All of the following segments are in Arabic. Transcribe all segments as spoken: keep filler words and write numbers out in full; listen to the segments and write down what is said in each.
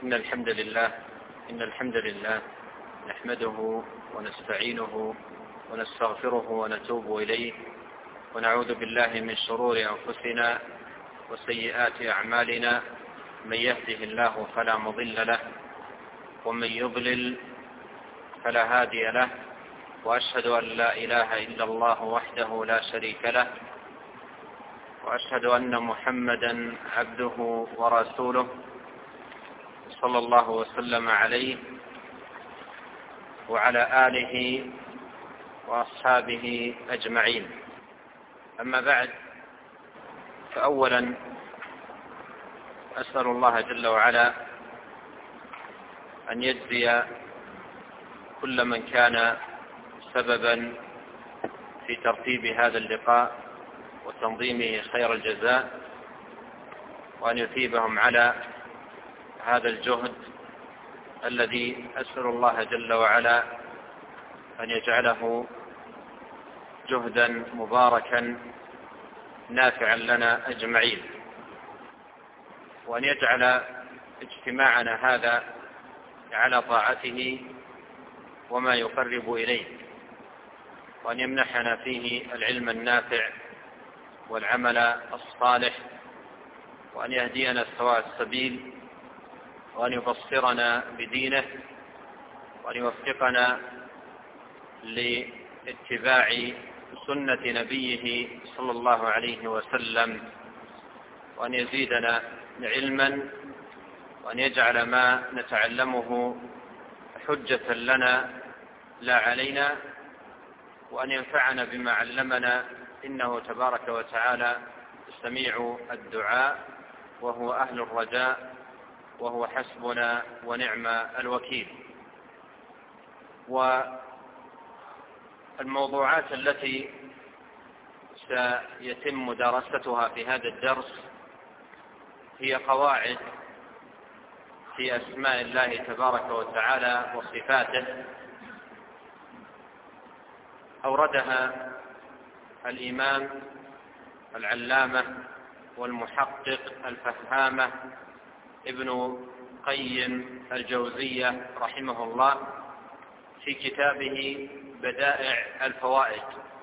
إن الحمد لله إن الحمد لله نحمده ونستعينه ونستغفره ونتوب إليه، ونعوذ بالله من شرور أنفسنا وسيئات أعمالنا. من يهده الله فلا مضل له، ومن يضلل فلا هادي له، وأشهد أن لا إله إلا الله وحده لا شريك له، وأشهد أن محمدا عبده ورسوله صلى الله وسلم عليه وعلى آله وأصحابه أجمعين. أما بعد، فأولا أسأل الله جل وعلا أن يجزي كل من كان سببا في ترتيب هذا اللقاء وتنظيمه خير الجزاء، وأن يثيبهم على هذا الجهد الذي أسأل الله جل وعلا أن يجعله جهدا مباركا نافعا لنا أجمعين، وأن يجعل اجتماعنا هذا على طاعته وما يقرب إليه، وأن يمنحنا فيه العلم النافع والعمل الصالح، وأن يهدينا سواء السبيل، وأن يبصرنا بدينه، وأن يوفقنا لاتباع سنة نبيه صلى الله عليه وسلم، وأن يزيدنا علما، وأن يجعل ما نتعلمه حجة لنا لا علينا، وأن ينفعنا بما علمنا، إنه تبارك وتعالى سميع الدعاء وهو أهل الرجاء وهو حسبنا ونعم الوكيل. والموضوعات التي سيتم دراستها في هذا الدرس هي قواعد في أسماء الله تبارك وتعالى وصفاته، أوردها الإمام العلامة والمحقق الفهامة ابن قيم الجوزية رحمه الله في كتابه بدائع الفوائد.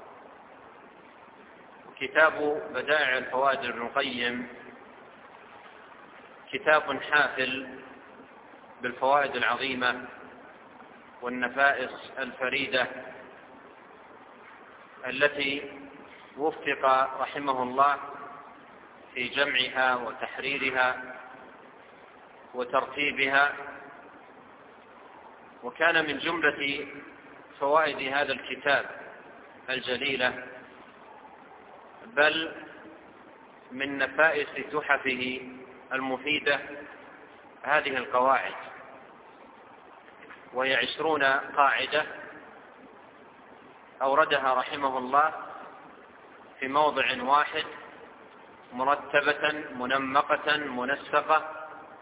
كتاب بدائع الفوائد ابن قيم كتاب حافل بالفوائد العظيمة والنفائس الفريدة التي وفق رحمه الله في جمعها وتحريرها وترتيبها. وكان من جملة فوائد هذا الكتاب الجليلة، بل من نفائس تحفه المفيدة، هذه القواعد، وهي عشرون قاعدة أوردها رحمه الله في موضع واحد، مرتبة منمقة منسقة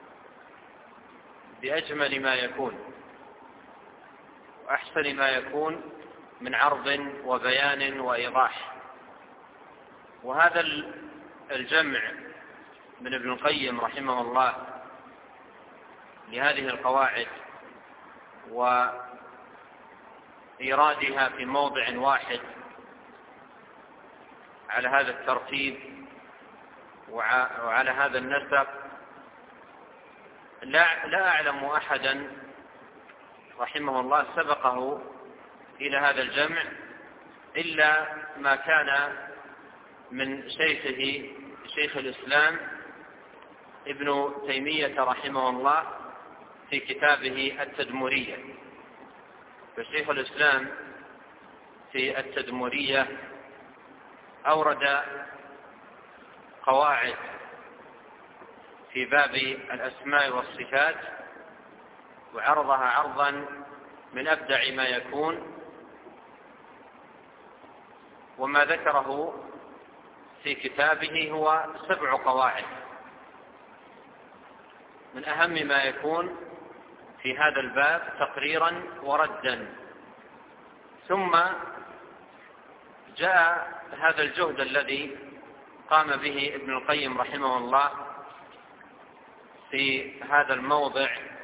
بأجمل ما يكون وأحسن ما يكون من عرض وبيان وإيضاح. وهذا الجمع من ابن القيم رحمه الله لهذه القواعد وإيرادها في موضع واحد على هذا الترتيب وعلى هذا النسق، لا, لا أعلم أحدا رحمه الله سبقه إلى هذا الجمع إلا ما كان من شيخه شيخ الإسلام ابن تيمية رحمه الله في كتابه التدمرية. فشيخ الإسلام في التدمرية أورد قواعد في باب الأسماء والصفات، وعرضها عرضا من أبدع ما يكون. وما ذكره في كتابه هو سبع قواعد من أهم ما يكون في هذا الباب تقريرا وردا. ثم جاء هذا الجهد الذي قام به ابن القيم رحمه الله في هذا الموضع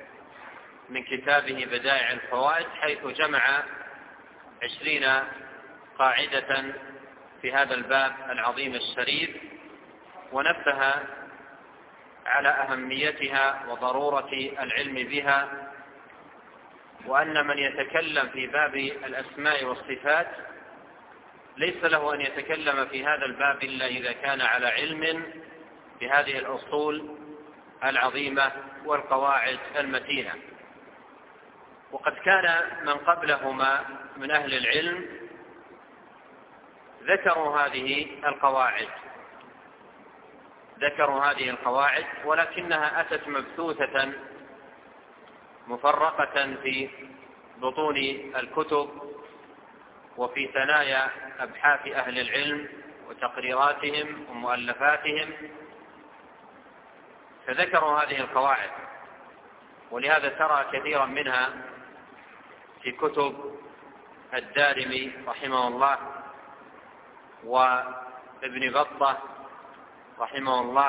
من كتابه بدائع الفوائد، حيث جمع عشرين قاعدة في هذا الباب العظيم الشريف، ونبه على أهميتها وضرورة العلم بها، وأن من يتكلم في باب الأسماء والصفات ليس له أن يتكلم في هذا الباب إلا إذا كان على علم بهذه الأصول العظيمة والقواعد المتينة. وقد كان من قبلهما من أهل العلم ذكروا هذه القواعد ذكروا هذه القواعد ولكنها أتت مبثوثة مفرقة في بطون الكتب وفي ثنايا أبحاث أهل العلم وتقريراتهم ومؤلفاتهم، فذكروا هذه القواعد. ولهذا ترى كثيرا منها في كتب الدارمي رحمه الله وابن بطة رحمه الله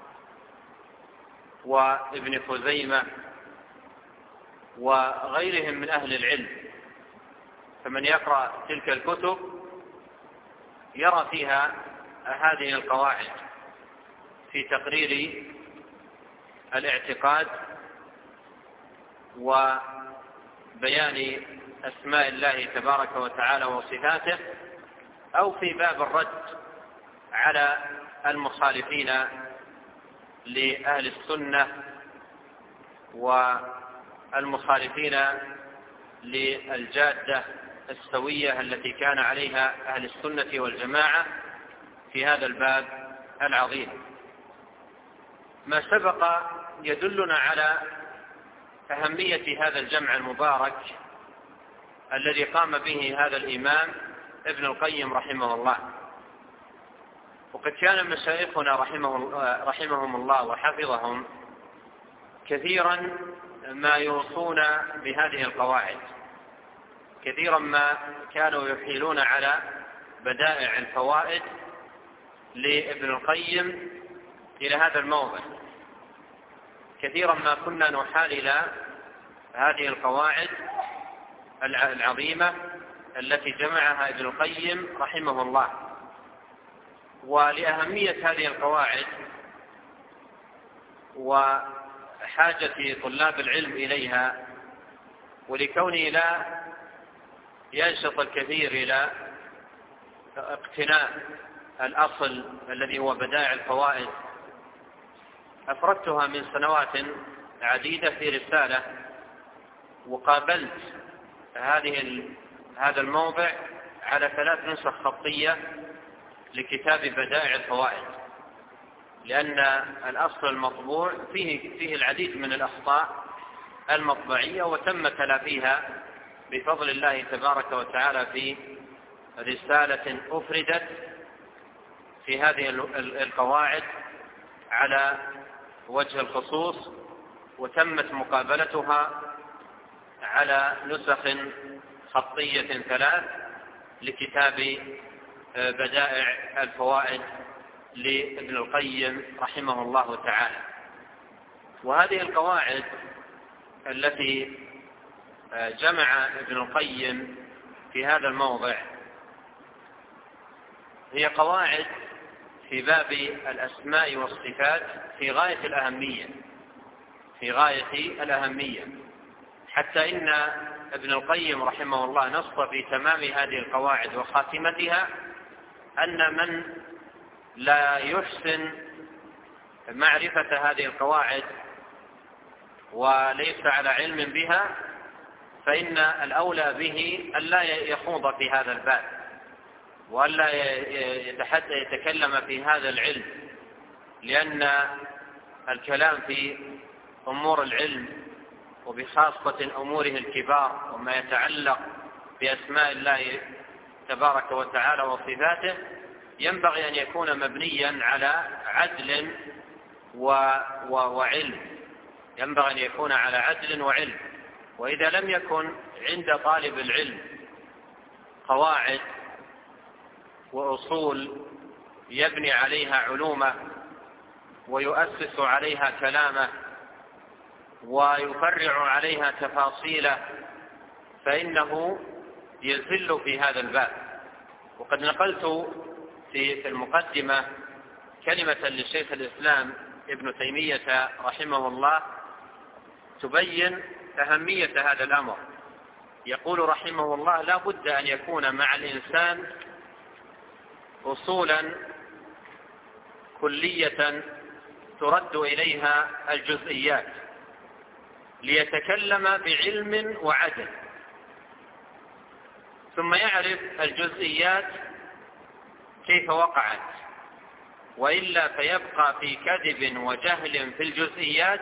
وابن خزيمة وغيرهم من أهل العلم. فمن يقرأ تلك الكتب يرى فيها هذه القواعد في تقرير الاعتقاد وبيان أسماء الله تبارك وتعالى وصفاته، أو في باب الرد على المخالفين لأهل السنة والمخالفين للجادة السوية التي كان عليها أهل السنة والجماعة في هذا الباب العظيم. ما سبق يدلنا على أهمية هذا الجمع المبارك الذي قام به هذا الإمام ابن القيم رحمه الله. وقد كان مشايخنا رحمه رحمهم الله وحفظهم كثيرا ما يوصون بهذه القواعد، كثيرا ما كانوا يحيلون على بدائع الفوائد لابن القيم إلى هذا الموضع. كثيرا ما كنا نحال إلى هذه القواعد العظيمة التي جمعها ابن القيم رحمه الله. ولأهمية هذه القواعد وحاجة طلاب العلم إليها، ولكونه لا ينشط الكثير إلى اقتناء الأصل الذي هو بدائع الفوائد، أفردتها من سنوات عديدة في رسالة، وقابلت هذه هذا الموضع على ثلاث نسخ خطية لكتاب بدائع الفوائد، لأن الأصل المطبوع فيه فيه العديد من الأخطاء المطبعية، وتم تلافيها بفضل الله تبارك وتعالى في رسالة أفردت في هذه القواعد على وجه الخصوص، وتمت مقابلتها على نسخ خطية ثلاث لكتاب بدائع الفوائد لابن القيم رحمه الله تعالى. وهذه القواعد التي جمع ابن القيم في هذا الموضع هي قواعد في باب الأسماء والصفات في غاية الأهمية في غاية الأهمية حتى إن ابن القيم رحمه الله نص في تمام هذه القواعد وخاتمتها أن من لا يحسن معرفة هذه القواعد وليس على علم بها فإن الأولى به ألا يخوض في هذا الباب وألا يتكلم في هذا العلم، لأن الكلام في أمور العلم وبخاصة أموره الكبار وما يتعلق بأسماء الله تبارك وتعالى وصفاته ينبغي أن يكون مبنيا على عدل وعلم ينبغي أن يكون على عدل وعلم. وإذا لم يكن عند طالب العلم قواعد وأصول يبني عليها علومه ويؤسس عليها كلامه ويفرع عليها تفاصيل فإنه يزل في هذا الباب. وقد نقلت في المقدمة كلمة للشيخ الإسلام ابن تيمية رحمه الله تبين أهمية هذا الأمر. يقول رحمه الله: لا بد أن يكون مع الإنسان أصولا كلية ترد إليها الجزئيات ليتكلم بعلم وعدل، ثم يعرف الجزئيات كيف وقعت، وإلا فيبقى في كذب وجهل في الجزئيات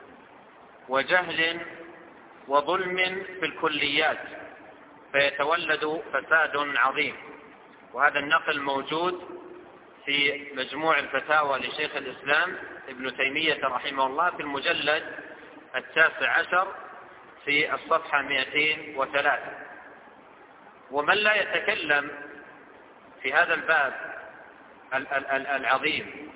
وجهل وظلم في الكليات، فيتولد فساد عظيم. وهذا النقل موجود في مجموع الفتاوى لشيخ الإسلام ابن تيمية رحمه الله في المجلد التاسع عشر في الصفحة مئتين وثلاثة. ومن لا يتكلم في هذا الباب العظيم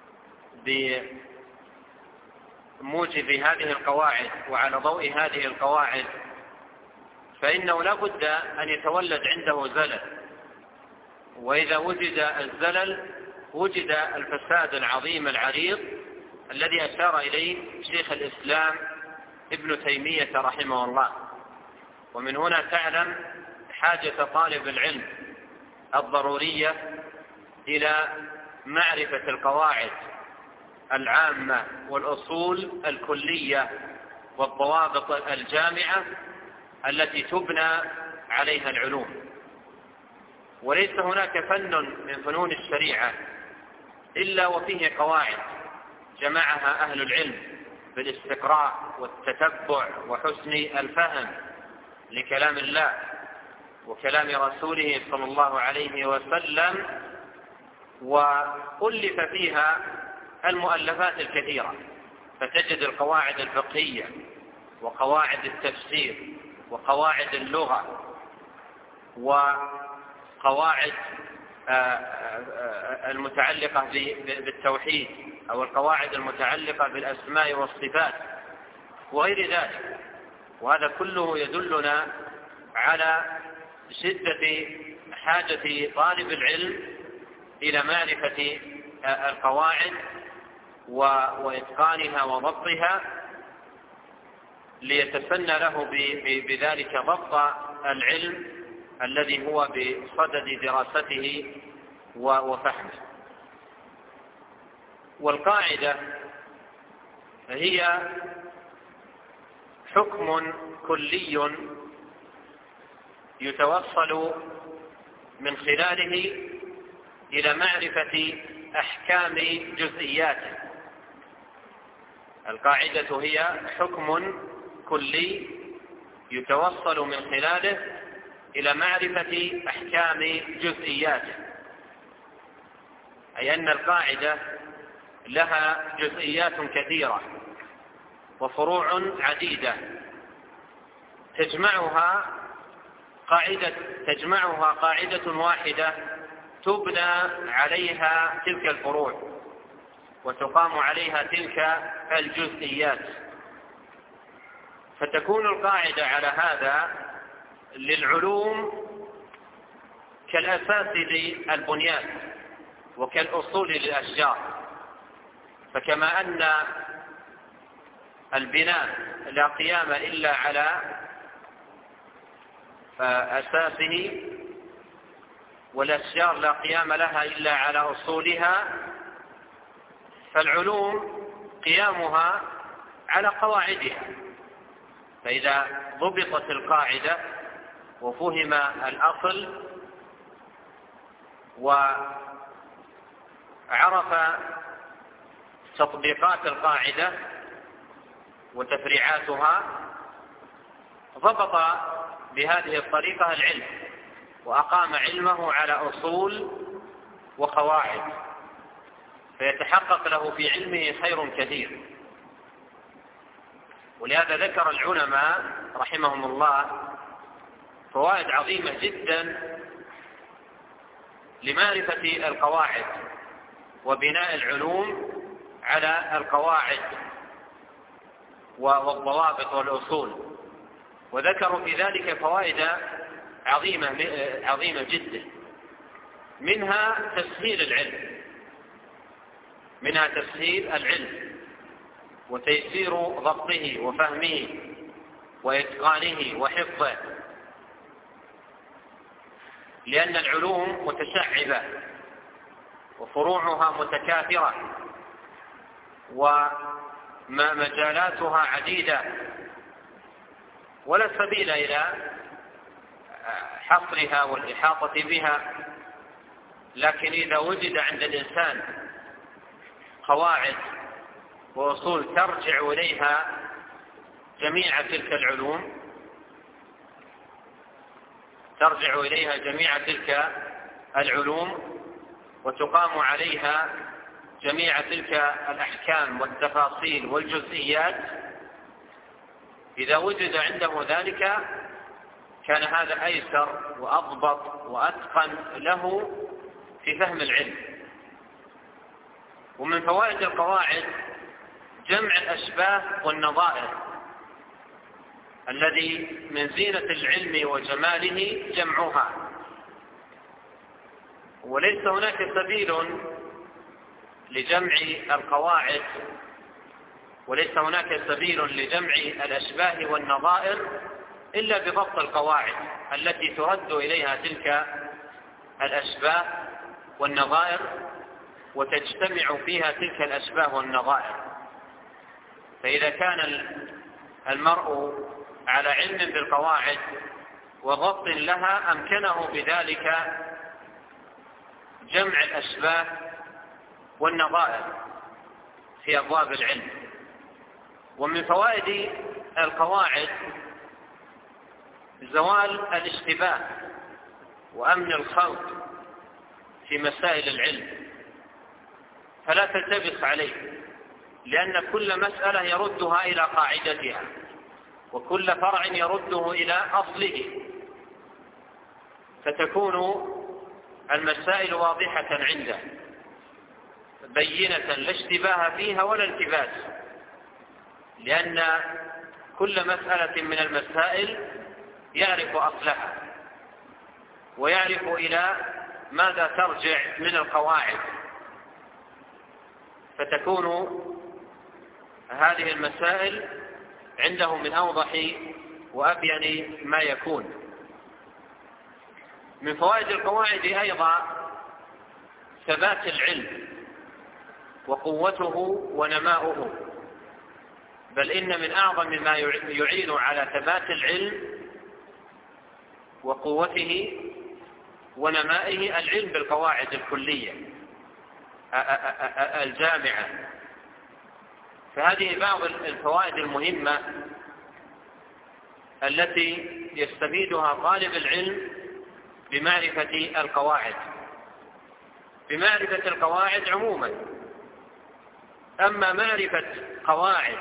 بموجب هذه القواعد وعلى ضوء هذه القواعد فإنه لا بد أن يتولد عنده زلل، وإذا وجد الزلل وجد الفساد العظيم العريض الذي أشار إليه شيخ الإسلام ابن تيمية رحمه الله. ومن هنا تعلم حاجة طالب العلم الضرورية إلى معرفة القواعد العامة والأصول الكلية والضوابط الجامعة التي تبنى عليها العلوم. وليس هناك فن من فنون الشريعة إلا وفيه قواعد جمعها أهل العلم بالاستقراء والتتبع وحسن الفهم لكلام الله وكلام رسوله صلى الله عليه وسلم، وألف فيها المؤلفات الكثيرة، فتجد القواعد الفقهية وقواعد التفسير وقواعد اللغة وقواعد المتعلقة بالتوحيد أو القواعد المتعلقة بالأسماء والصفات وغير ذلك. وهذا كله يدلنا على شدة حاجة طالب العلم إلى معرفة القواعد وإتقانها وضبطها ليتسنى له بذلك ضبط العلم الذي هو بصدد دراسته وفهمه. والقاعدة هي حكم كلي يتوصل من خلاله إلى معرفة أحكام جزئياته. القاعدة هي حكم كلي يتوصل من خلاله إلى معرفة أحكام جزئياته، أي أن القاعدة لها جزئيات كثيرة وفروع عديدة تجمعها قاعدة تجمعها قاعدة واحدة تبنى عليها تلك الفروع وتقام عليها تلك الجزئيات، فتكون القاعدة على هذا للعلوم كالأساس للبنيان وكالأصول للأشجار. فكما أن البناء لا قيام إلا على أساسه والأشجار لا قيام لها إلا على أصولها، فالعلوم قيامها على قواعدها. فإذا ضبطت القاعدة وفهم الأصل وعرف تطبيقات القاعدة وتفريعاتها ضبط بهذه الطريقة العلم وأقام علمه على أصول وقواعد، فيتحقق له في علمه خير كثير. ولهذا ذكر العلماء رحمهم الله فوائد عظيمة جدا لمعرفة القواعد وبناء العلوم على القواعد والضوابط والأصول، وذكروا في ذلك فوائد عظيمة عظيمة جدا، منها تسهيل العلم منها تسهيل العلم وتيسير ضبطه وفهمه وإتقانه وحفظه، لأن العلوم متشعبة وفروعها متكاثرة ومجالاتها عديدة، ولا سبيل إلى حصرها والإحاطة بها. لكن إذا وجد عند الإنسان قواعد وأصول ترجع إليها جميع تلك العلوم ترجع إليها جميع تلك العلوم وتقام عليها جميع تلك الأحكام والتفاصيل والجزئيات، إذا وجد عنده ذلك كان هذا أيسر وأضبط وأتقن له في فهم العلم. ومن فوائد القواعد جمع الأشباه والنظائر، الذي من زينة العلم وجماله جمعها، وليس هناك سبيل لجمع القواعد وليس هناك سبيل لجمع الأشباه والنظائر إلا بضبط القواعد التي ترد إليها تلك الأشباه والنظائر وتجتمع فيها تلك الأشباه والنظائر. فإذا كان المرء على علم بالقواعد وضبط لها أمكنه بذلك جمع الأشباه والنظائر في أبواب العلم. ومن فوائد القواعد زوال الاشتباه وأمن الخلط في مسائل العلم، فلا تلتبس عليه، لأن كل مسألة يردها إلى قاعدتها وكل فرع يرده إلى أصله، فتكون المسائل واضحة عنده بينة لا اشتباه فيها ولا التباس، لأن كل مسألة من المسائل يعرف أصلها ويعرف إلى ماذا ترجع من القواعد، فتكون هذه المسائل عنده من أوضح وأبين ما يكون. من فوائد القواعد أيضا ثبات العلم وقوته ونماؤه، بل إن من أعظم ما يعين على ثبات العلم وقوته ونمائه العلم بالقواعد الكلية الجامعة. فهذه بعض الفوائد المهمة التي يستفيدها طالب العلم بمعرفة القواعد بمعرفة القواعد عموما. أما معرفة قواعد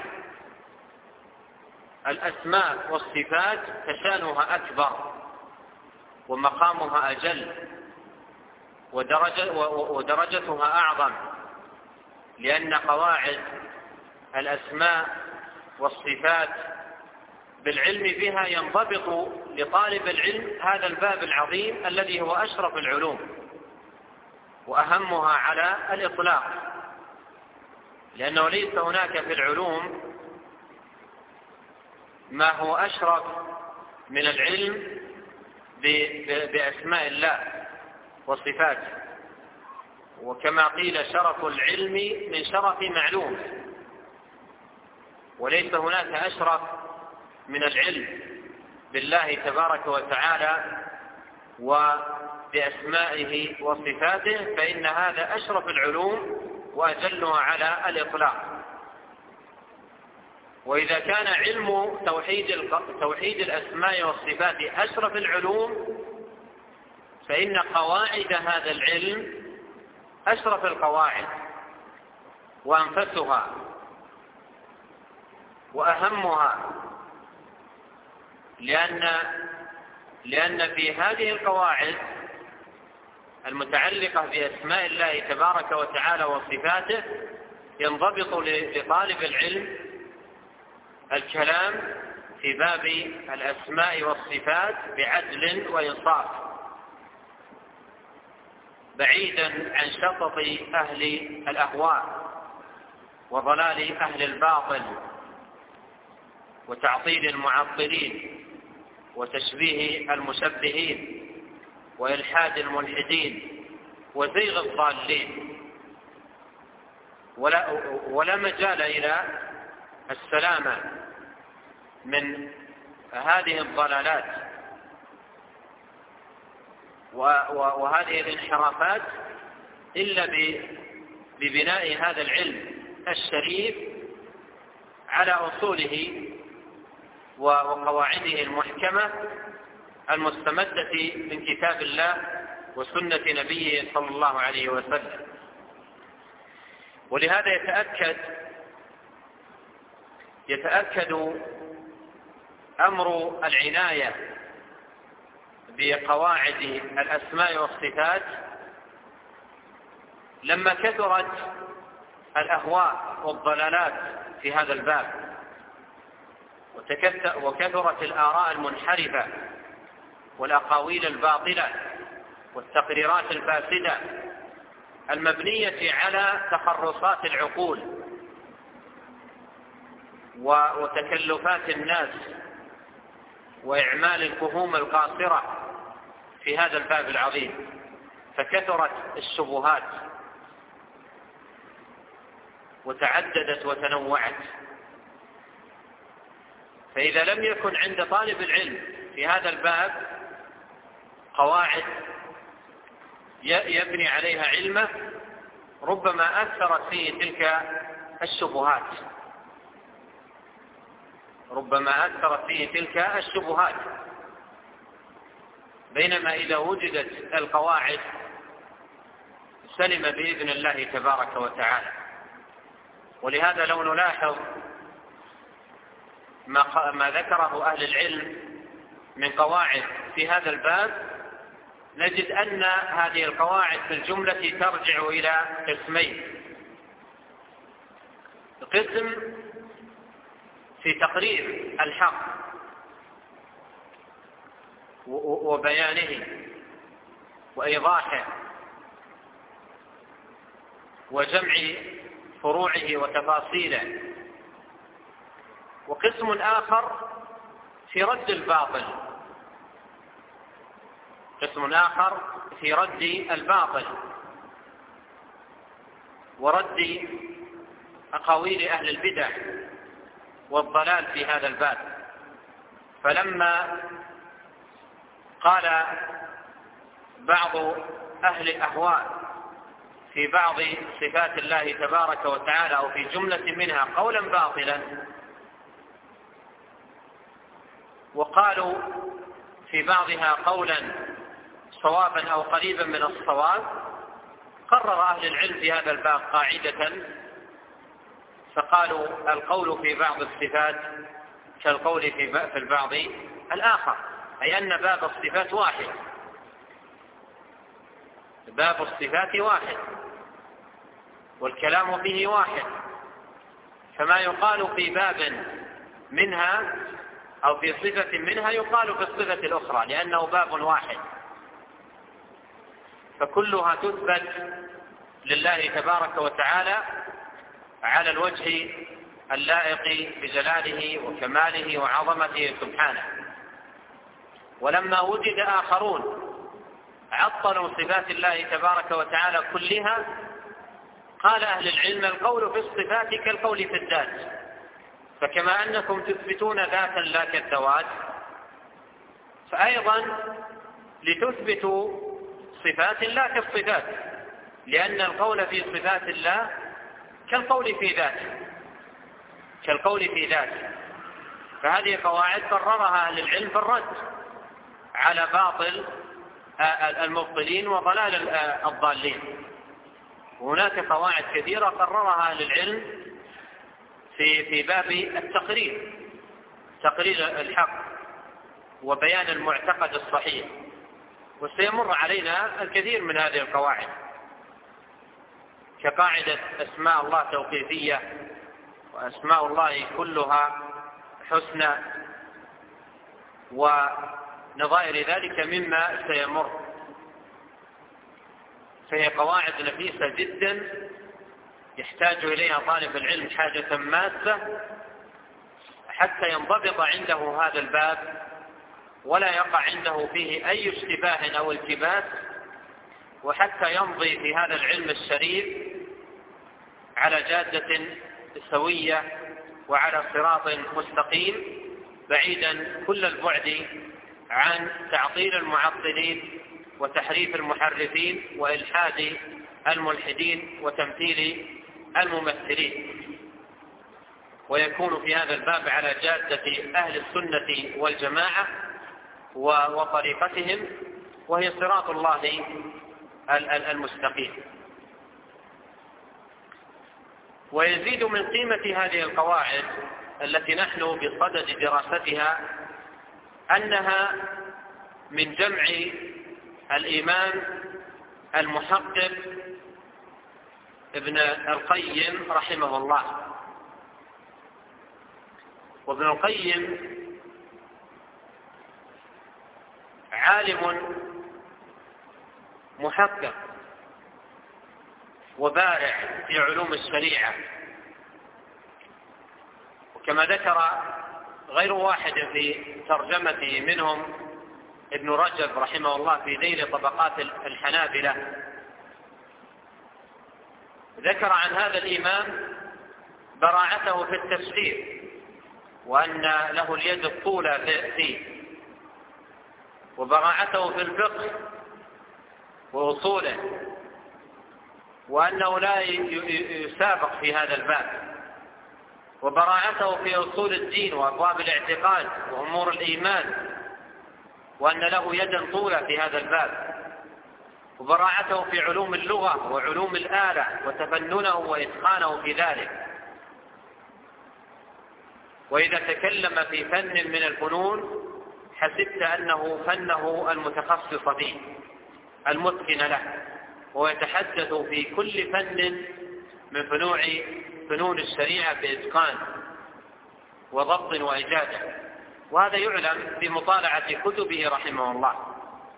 الأسماء والصفات فشانها أكبر ومقامها أجل ودرجة ودرجتها أعظم، لأن قواعد الأسماء والصفات بالعلم بها ينضبط لطالب العلم هذا الباب العظيم الذي هو أشرف العلوم وأهمها على الإطلاق، لأنه ليس هناك في العلوم ما هو أشرف من العلم بأسماء الله وصفاته، وكما قيل شرف العلم من شرف معلوم، وليس هناك أشرف من العلم بالله تبارك وتعالى وبأسمائه وصفاته، فإن هذا أشرف العلوم وأجلها على الإطلاق. وإذا كان علم توحيد توحيد الأسماء والصفات أشرف العلوم، فإن قواعد هذا العلم أشرف القواعد وأنفسها وأهمها، لأن لأن في هذه القواعد المتعلقة بأسماء الله تبارك وتعالى وصفاته ينضبط لطالب العلم الكلام في باب الأسماء والصفات بعدل وإنصاف، بعيدا عن شطط أهل الأهواء وضلال أهل الباطل وتعطيل المعطلين وتشبيه المشبهين وإلحاد الملحدين وزيغ الضالين. ولا, ولا مجال إلى السلامة من هذه الضلالات وهذه الانحرافات إلا ببناء هذا العلم الشريف على أصوله وقواعده المحكمة المستمدة من كتاب الله وسنة نبيه صلى الله عليه وسلم. ولهذا يتأكد يتأكد أمر العناية بقواعد الأسماء والصفات لما كثرت الأهواء والضلالات في هذا الباب، وكثرت الآراء المنحرفة والأقاويل الباطلة والتقريرات الفاسدة المبنية على تخرصات العقول وتكلفات الناس وإعمال الفهوم القاصرة في هذا الباب العظيم، فكثرت الشبهات وتعددت وتنوعت. فإذا لم يكن عند طالب العلم في هذا الباب قواعد يبني عليها علمه ربما أثرت فيه تلك الشبهات ربما أثرت فيه تلك الشبهات بينما إذا وجدت القواعد سلم بإذن الله تبارك وتعالى. ولهذا لو نلاحظ ما ذكره أهل العلم من قواعد في هذا الباب نجد أن هذه القواعد في الجملة ترجع إلى قسمين: قسم في تقرير الحق وبيانه وإيضاحه وجمع فروعه وتفاصيله، وقسم آخر في رد الباطل قسم آخر في رد الباطل ورد أقاويل أهل البدع والضلال في هذا الباب. فلما قال بعض أهل الأهواء في بعض صفات الله تبارك وتعالى أو في جملة منها قولا باطلا، وقالوا في بعضها قولا صوابا أو قريبا من الصواب، قرر أهل العلم في هذا الباب قاعدة فقالوا القول في بعض الصفات كالقول في البعض الآخر، أي أن باب الصفات واحد باب الصفات واحد والكلام فيه واحد، فما يقال في باب منها أو في صفة منها يقال في الصفة الأخرى لأنه باب واحد، فكلها تثبت لله تبارك وتعالى على الوجه اللائق بجلاله وكماله وعظمته سبحانه. ولما وجد آخرون عطلوا صفات الله تبارك وتعالى كلها، قال أهل العلم القول في الصفات كالقول في الذات، فكما أنكم تثبتون ذاتا لا كالذوات فأيضا لتثبتوا صفات لا كالصفات، لأن القول في صفات الله كالقول في ذاته كالقول في ذاته فهذه قواعد قررها أهل العلم في الرد على باطل المبطلين وضلال الضالين. وهناك قواعد كثيرة قررها أهل العلم في في باب التقرير تقرير الحق وبيان المعتقد الصحيح، وسيمر علينا الكثير من هذه القواعد كقاعدة أسماء الله توقيفية، وأسماء الله كلها حسنى ونظائر ذلك مما سيمر. فهي قواعد نفيسة جدا يحتاج إليها طالب العلم حاجة ماسة حتى ينضبط عنده هذا الباب ولا يقع عنده فيه أي اشتباه أو التباس، وحتى يمضي في هذا العلم الشريف على جادة سوية وعلى صراط مستقيم، بعيدا كل البعد عن تعطيل المعطلين وتحريف المحرفين وإلحاد الملحدين وتمثيل الممثلين، ويكون في هذا الباب على جادة أهل السنة والجماعة وطريقتهم، وهي صراط الله المستقيم. ويزيد من قيمة هذه القواعد التي نحن بصدد دراستها أنها من جمع الإمام المحقق ابن القيم رحمه الله. وابن القيم عالم محقق وبارع في علوم الشريعة، وكما ذكر غير واحد في ترجمته منهم ابن رجب رحمه الله في ذيل طبقات الحنابلة، ذكر عن هذا الإمام براعته في التفسير، وأن له اليد الطولى فيه، وبراعته في الفقه وأصوله، وأنه لا يسابق في هذا الباب، وبراعته في أصول الدين وأبواب الاعتقاد وأمور الإيمان، وأن له يدا طولى في هذا الباب، وبراعته في علوم اللغة وعلوم الآلة وتفننه وإتقانه في ذلك. وإذا تكلم في فن من الفنون حسبت أنه فنه المتخصص به المتقن له، ويتحدث في كل فن من فنوع فنون الشريعة بإتقان وضبط وإجادة، وهذا يعلم بمطالعة كتبه رحمه الله.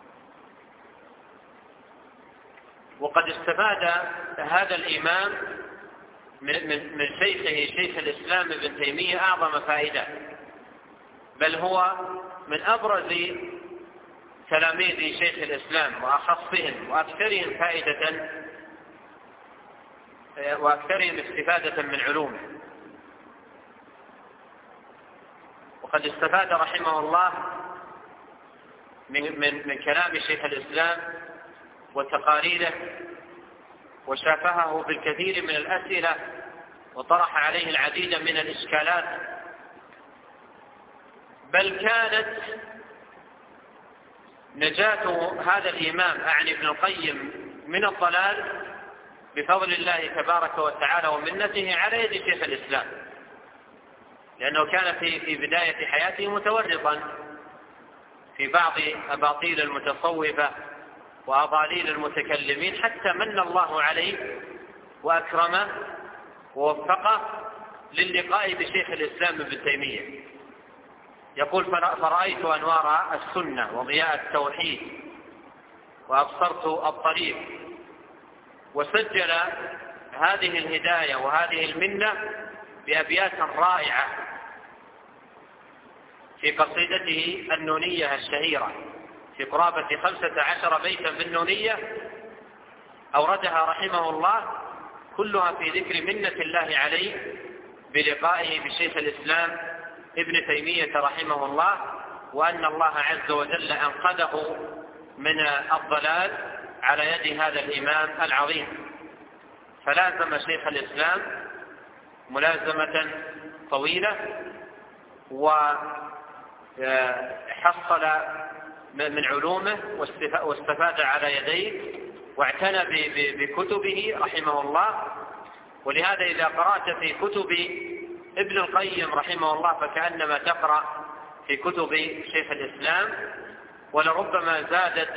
وقد استفاد هذا الإمام من شيخه شيخ الإسلام ابن تيمية أعظم فائدة، بل هو من أبرز تلاميذ شيخ الإسلام وأخصهم وأكثرهم فائدة وأكثرهم استفادة من علومه. وقد استفاد رحمه الله من, من, من كلام شيخ الإسلام وتقاريره، وشافهه بالكثير من الأسئلة وطرح عليه العديد من الإشكالات، بل كانت نجاة هذا الإمام أعني ابن القيم من الضلال بفضل الله تبارك وتعالى ومنته على يد شيخ الإسلام، لأنه كان في في بداية حياته متورطا في بعض أباطيل المتصوفة وأضاليل المتكلمين، حتى من الله عليه وأكرمه ووفقه للقاء بشيخ الإسلام ابن تيمية. يقول: فرأيت أنوار السنة وضياء التوحيد وأبصرت الطريق. وسجل هذه الهداية وهذه المنة بأبيات رائعة في قصيدته النونية الشهيرة، في قرابة خمسة عشر بيتا في النونية أوردها رحمه الله، كلها في ذكر منة الله عليه بلقائه بشيخ الإسلام ابن تيمية رحمه الله، وأن الله عز وجل أنقذه من الضلال على يد هذا الإمام العظيم. فلازم شيخ الإسلام ملازمة طويلة، وحصل من علومه واستفاد على يديه، واعتنى بكتبه رحمه الله. ولهذا إذا قرأت في كتب ابن القيم رحمه الله فكأنما تقرأ في كتب شيخ الإسلام، ولربما زادت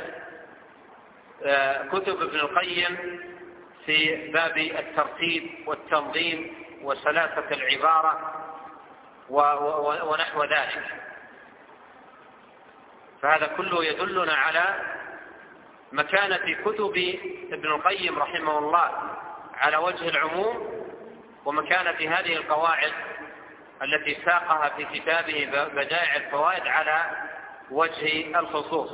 كتب ابن القيم في باب الترتيب والتنظيم وسلاسة العبارة ونحو ذلك. فهذا كله يدلنا على مكانة كتب ابن القيم رحمه الله على وجه العموم، ومكانة هذه القواعد التي ساقها في كتابه بدائع الفوائد على وجه الخصوص.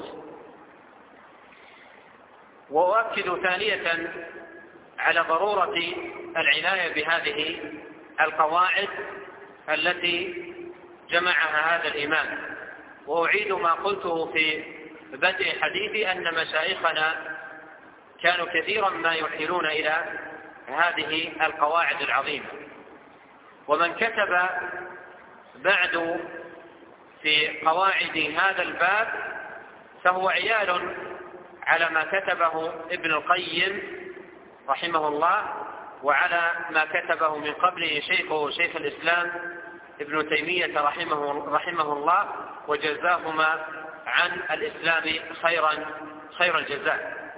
وأؤكد ثانية على ضرورة العناية بهذه القواعد التي جمعها هذا الإمام. وأعيد ما قلته في بدء حديثي أن مشايخنا كانوا كثيرا ما يحيلون إلى هذه القواعد العظيمة. ومن كتب بعد في قواعد هذا الباب فهو عيال على ما كتبه ابن القيم رحمه الله، وعلى ما كتبه من قبله شيخه شيخ الإسلام ابن تيمية رحمه, رحمه الله، وجزاهما عن الإسلام خيرا خير الجزاء.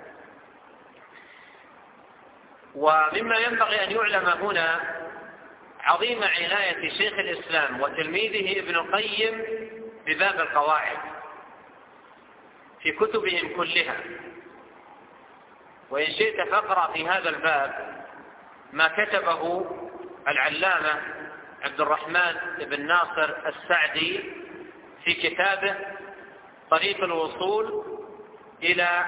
ومما ينبغي أن يعلم هنا عظيم عناية شيخ الإسلام وتلميذه ابن القيم بباب القواعد في كتبهم كلها. وإن شئت فاقرأ في هذا الباب ما كتبه العلامة عبد الرحمن بن ناصر السعدي في كتابه طريق الوصول إلى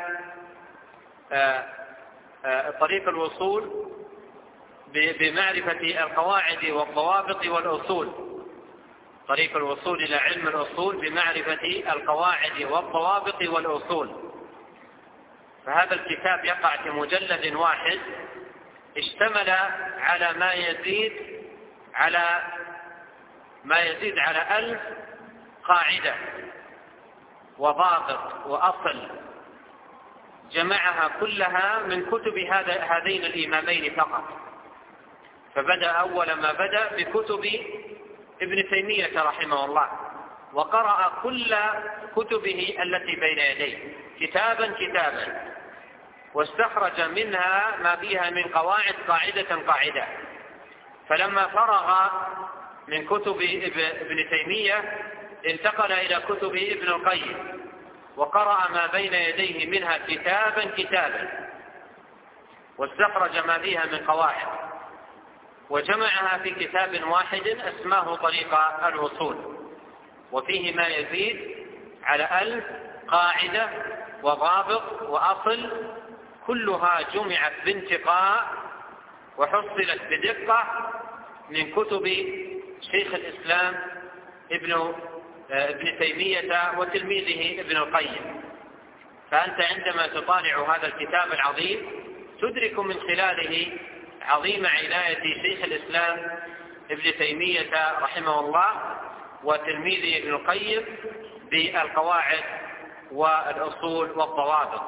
طريق الوصول بمعرفة القواعد والضوابط والأصول، طريق الوصول إلى علم الأصول بمعرفة القواعد والضوابط والأصول. فهذا الكتاب يقع في مجلد واحد، اشتمل على ما يزيد على ما يزيد على ألف قاعدة وضابط وأصل، جمعها كلها من كتب هذا هذين الإمامين فقط. فبدأ أول ما بدأ بكتب ابن تيمية رحمه الله، وقرأ كل كتبه التي بين يديه كتابا كتابا، واستخرج منها ما فيها من قواعد قاعدة قاعدة. فلما فرغ من كتب ابن تيمية انتقل إلى كتب ابن القيم، وقرأ ما بين يديه منها كتابا كتابا، واستخرج ما فيها من قواعد، وجمعها في كتاب واحد اسماه طريق الوصول، وفيه ما يزيد على ألف قاعدة وضابط وأصل، كلها جمعت بانتقاء وحصلت بدقة من كتب شيخ الإسلام ابن ابن تيمية وتلميذه ابن القيم. فأنت عندما تطالع هذا الكتاب العظيم تدرك من خلاله عظيم عناية شيخ الإسلام ابن تيمية رحمه الله وتلميذه ابن القيم بالقواعد والأصول والضوابط.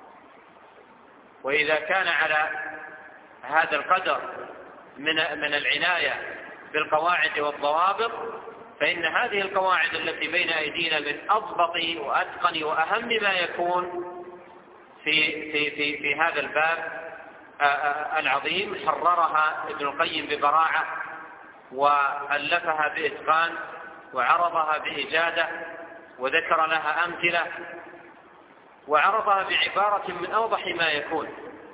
وإذا كان على هذا القدر من من العناية بالقواعد والضوابط، فإن هذه القواعد التي بين أيدينا من أضبط وأتقن وأهم ما يكون في في في في هذا الباب العظيم. حررها ابن القيم ببراعة، وألفها بإتقان، وعرضها بإجادة، وذكر لها أمثلة، وعرضها بعبارة من أوضح ما يكون.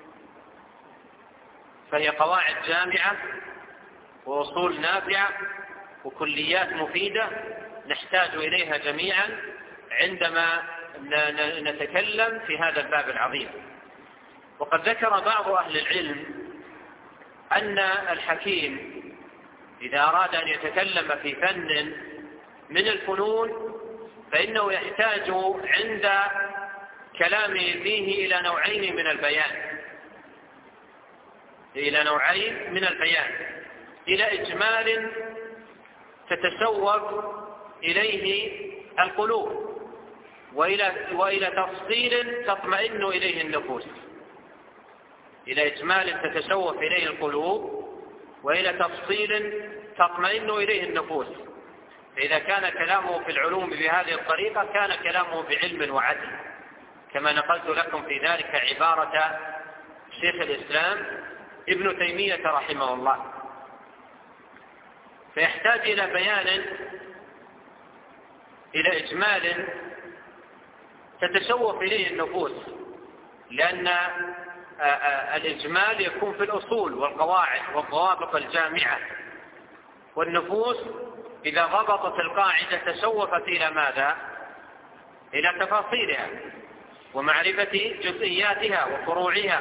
فهي قواعد جامعة وأصول نافعة وكليات مفيدة نحتاج إليها جميعا عندما نتكلم في هذا الباب العظيم. وقد ذكر بعض أهل العلم أن الحكيم إذا أراد أن يتكلم في فن من الفنون فإنه يحتاج عند كلامه فيه إلى نوعين من البيان إلى نوعين من البيان إلى إجمال تتشوق إليه القلوب، وإلى وإلى تفصيل تطمئن إليه النفوس. إلى إجمال تتشوق إليه القلوب، وإلى تفصيل تطمئن إليه النفوس. فإذا كان كلامه في العلوم بهذه الطريقة كان كلامه بعلم وعدل، كما نقلت لكم في ذلك عبارة شيخ الإسلام ابن تيمية رحمه الله. فيحتاج إلى بيان، إلى إجمال تتشوف إليه النفوس، لأن الإجمال يكون في الأصول والقواعد والضوابط الجامعة، والنفوس إذا ضبطت القاعدة تشوفت إلى ماذا؟ إلى تفاصيلها ومعرفة جزئياتها وفروعها،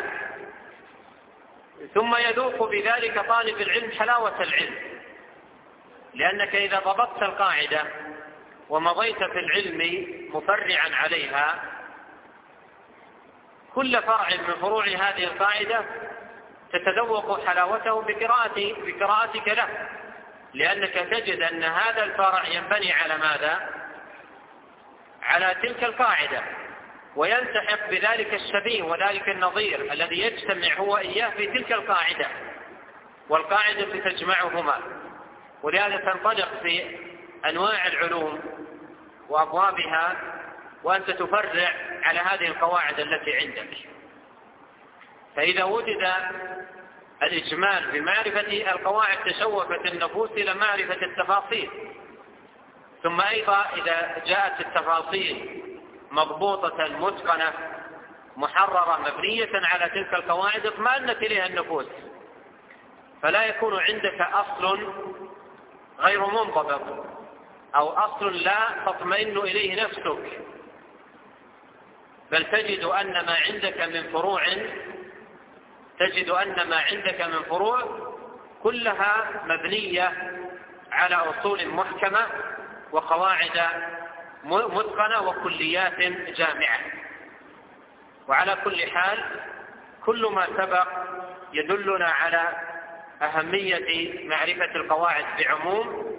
ثم يذوق بذلك طالب العلم حلاوة العلم، لأنك إذا ضبطت القاعدة ومضيت في العلم مفرعا عليها، كل فرع من فروع هذه القاعدة تتذوق حلاوته بقراءة بقراءتك له، لأنك تجد أن هذا الفرع ينبني على ماذا؟ على تلك القاعدة، ويلتحق بذلك الشبيه وذلك النظير الذي يجتمع هو إياه في تلك القاعدة، والقاعدة تجمعهما. ولهذا تنطلق في أنواع العلوم وأبوابها وأنت تفرع على هذه القواعد التي عندك. فإذا وجد الإجمال بمعرفة القواعد تشوفت النفوس إلى معرفة التفاصيل، ثم أيضا إذا جاءت التفاصيل مضبوطة متقنة محررة مبنية على تلك القواعد اطمأنت إليها النفوس، فلا يكون عندك أصل غير منضبط أو أصل لا تطمئن إليه نفسك، بل تجد أن ما عندك من فروع تجد أن ما عندك من فروع كلها مبنية على أصول محكمة وقواعد متقنة وكليات جامعة. وعلى كل حال كل ما سبق يدلنا على أهمية معرفة القواعد بعموم،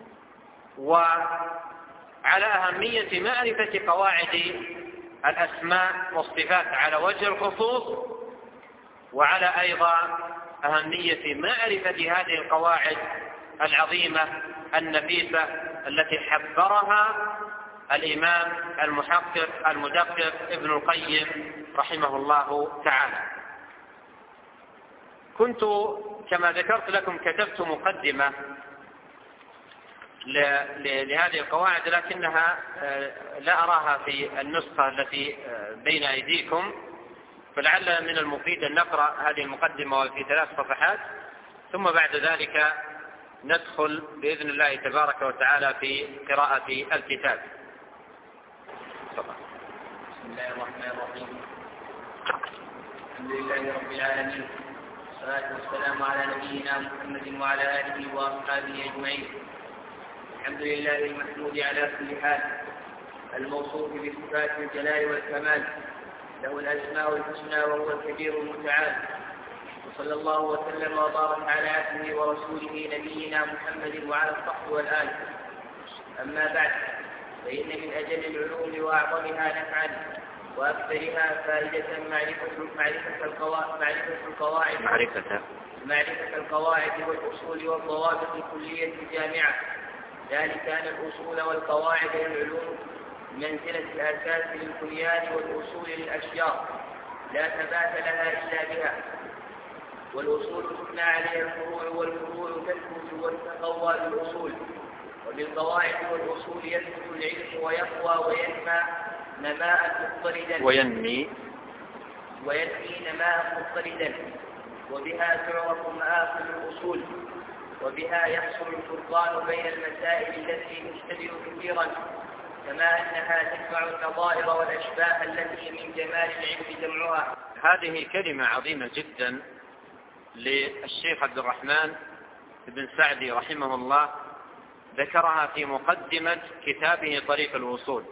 وعلى أهمية معرفة قواعد الأسماء والصفات على وجه الخصوص، وعلى أيضا أهمية معرفة هذه القواعد العظيمة النفيسة التي حبرها الإمام المحقق المدقق ابن القيم رحمه الله تعالى. كنت كما ذكرت لكم كتبت مقدمة لهذه القواعد، لكنها لا أراها في النسخة التي بين أيديكم، فلعل من المفيد أن نقرأ هذه المقدمة في ثلاث صفحات، ثم بعد ذلك ندخل بإذن الله تبارك وتعالى في قراءة الكتاب. بسم الله الرحمن الرحيم. الحمد لله رب العالمين، والصلاة والسلام على نبينا محمد وعلى آله وأصحابه أجمعين. الحمد لله المحمود على كل حال، الموصوف بصفات الجلال والكمال، له الأسماء الحسنى وهو الكبير المتعال. وصلى الله وسلم وبارك على عبده ورسوله نبينا محمد وعلى الصحب والآل. أما بعد، فإن من أجل العلوم وأعظمها نفعا وأكثرها فائدة معرفة معرفة القواعد معرفة القواعد معرفة معرفة القواعد والأصول والضوابط الكلية الجامعة، ذلك أن الأصول والقواعد للعلوم منزلة الأساس للبنيان والأصول للأشياء، لا ثبات لها إلا بها. والأصول تبنى عليها الفروع، والفروع تثبت وتتقوى بالأصول. وبالقواعد والأصول يثبت العلم ويقوى وينمى نماء مضطردا وينمي وينمي نماء مضطردا وبها تعرف مآخذ الأصول، وبها يحصل الفرقان بين المسائل التي تشتبه كثيرا، كما أنها تجمع النظائر والأشباه التي من جمال العلم جمعها. هذه كلمة عظيمة جدا للشيخ عبد الرحمن بن سعدي رحمه الله، ذكرها في مقدمة كتابه طريق الوصول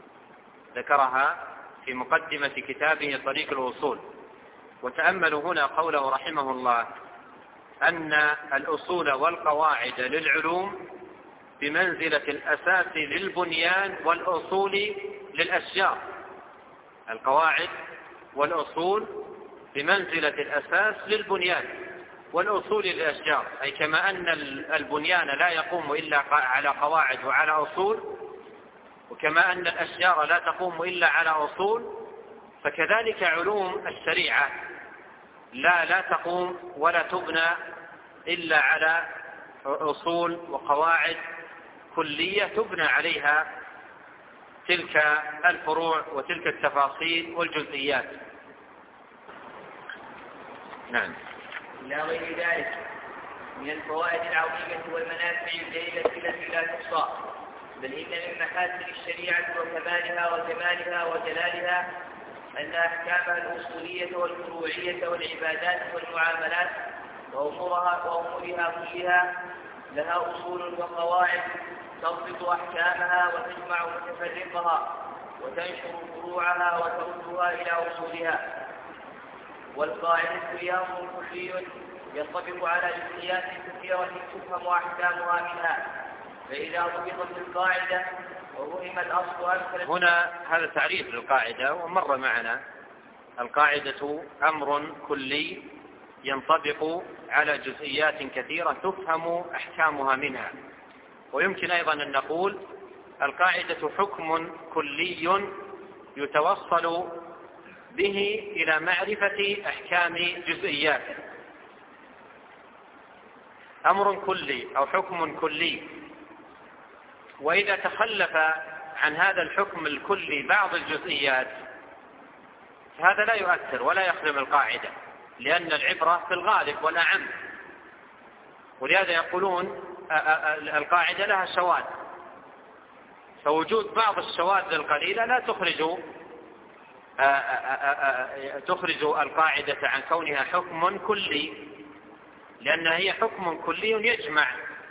ذكرها في مقدمة كتابه طريق الوصول. وتأملوا هنا قوله رحمه الله أن الأصول والقواعد للعلوم بمنزلة الأساس للبنيان والأصول للأشجار. القواعد والأصول بمنزلة الأساس للبنيان والأصول للأشجار، أي كما أن البنيان لا يقوم إلا على قواعد وعلى أصول، وكما أن الأشجار لا تقوم إلا على أصول، فكذلك علوم الشريعة لا لا تقوم ولا تبنى إلا على أصول وقواعد كلية تبنى عليها تلك الفروع وتلك التفاصيل والجزئيات. نعم. إلى غير ذلك من الفوائد العظيمة والمنافع الجليلة التي لا تحصى، بل إن من محاسن الشريعة وكمالها وجمالها وجلالها أن أحكامها الأصولية والفروعية والعبادات والمعاملات وأمورها وأمورها كلها لها أصول وقواعد تضبط أحكامها وتجمع متفرقها وتنشر فروعها وتردها إلى أصولها. والقاعدة هي أمر كلي ينطبق على جزئيات كثيرة تفهم أحكامها منها، فإذا ضبطت القاعدة وفهم الأصل أمثل. هنا هذا تعريف للقاعدة ومر معنا. القاعدة أمر كلي ينطبق على جزئيات كثيرة تفهم أحكامها منها. ويمكن أيضا أن نقول القاعدة حكم كلي يتوصل به إلى معرفة أحكام جزئياته. أمر كلي أو حكم كلي، وإذا تخلف عن هذا الحكم الكلي بعض الجزئيات هذا لا يؤثر ولا يخدم القاعدة، لأن العبرة في الغالب والأعم. ولهذا يقولون القاعدة لها شواذ، فوجود بعض الشواذ القليلة لا تخرج تخرج القاعدة عن كونها حكم كلي، لأنها هي حكم كلي يجمع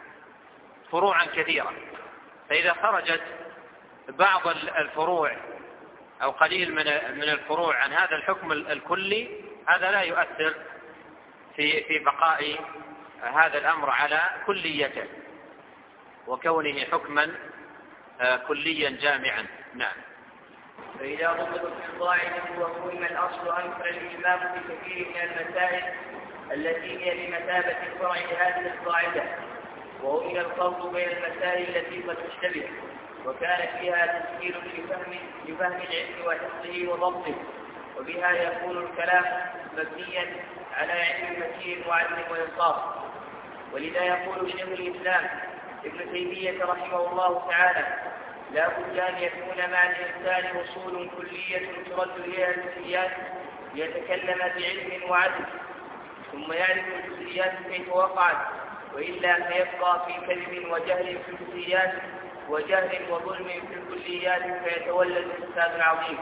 فروعا كثيرة. فإذا خرجت بعض الفروع أو قليل من الفروع عن هذا الحكم الكلي هذا لا يؤثر في في بقاء هذا الأمر على كليته وكونه حكما كليا جامعا. نعم. فإذا ضبطت القاعدة وفهم الأصل أنكر الإمام في كثير من المسائل التي هي بمثابة الفرع لهذه القاعدة، وهو من الخلط بين المسائل التي قد تشتبه وكان فيها تسهيل لفهم لفهم العلم وحفظه وضبطه، وبها يكون الكلام مبنيا على علم متين وعدل وإنصاف. ولذا يقول شيخ الإسلام ابن تيمية رحمه الله تعالى: لا بد أن يكون مع الإنسان أصول كلية ترد إليها الجزئيات ليتكلم بعلم وعدل، ثم يعرف الجزئيات كيف وقعت، وإلا فيبقى في كذب وجهل في الجزئيات وجهل وظلم في الكليات فيتولد الفساد العظيم.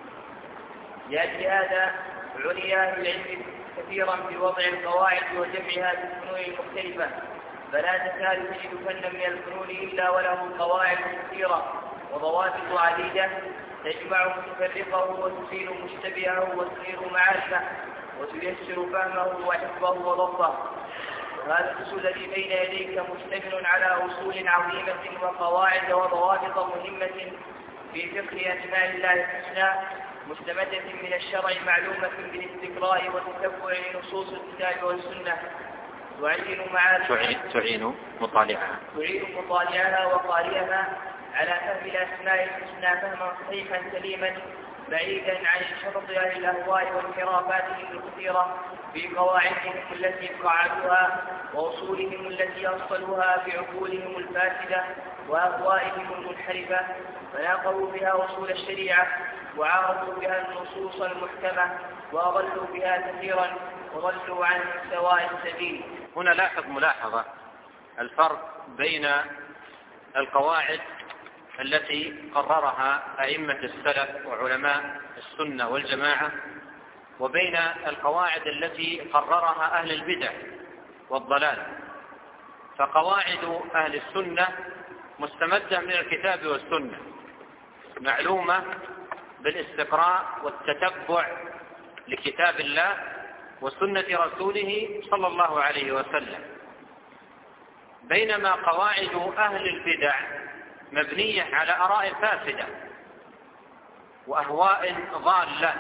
لأجل هذا عني أهل العلم كثيرا بوضع القواعد وجمعها في الفنون المختلفة، فلا تكاد تجد فنا من الفنون إلا وله قواعد كثيرة وضوابط عديدة تجمع متفرقه وتزيل مشتبهه وتغير معارفه وتيسر فهمه وحفظه وضبطه. وهذا الأصول الذي بين يديك مشتمل على أصول عظيمة وقواعد وضوابط مهمة في فقه أسماء الله الحسنى مستمدة من الشرع معلومة بالاستقراء والتتبع لنصوص الكتاب والسنة، تعين معارفها تعين مطالعها تعين مطالعها وقارئها على فهم الأسماء الحسنى فهما صحيحا سليما بعيدا عن شرط أهل الأهواء وانحرافاتهم الكثيرة في قواعدهم التي قعدوها وأصولهم التي أصلوها بعقولهم الفاسدة وأهوائهم المنحرفة، فناقضوا بها أصول الشريعة وعارضوا بها النصوص المحكمة وأضلوا بها كثيرا وضلوا عن سواء السبيل. هنا لاحظ ملاحظة الفرق بين القواعد التي قررها أئمة السلف وعلماء السنة والجماعة وبين القواعد التي قررها أهل البدع والضلال. فقواعد أهل السنة مستمدة من الكتاب والسنة، معلومة بالاستقراء والتتبع لكتاب الله وسنة رسوله صلى الله عليه وسلم، بينما قواعد أهل البدع مبنية على آراء فاسدة وأهواء ضالة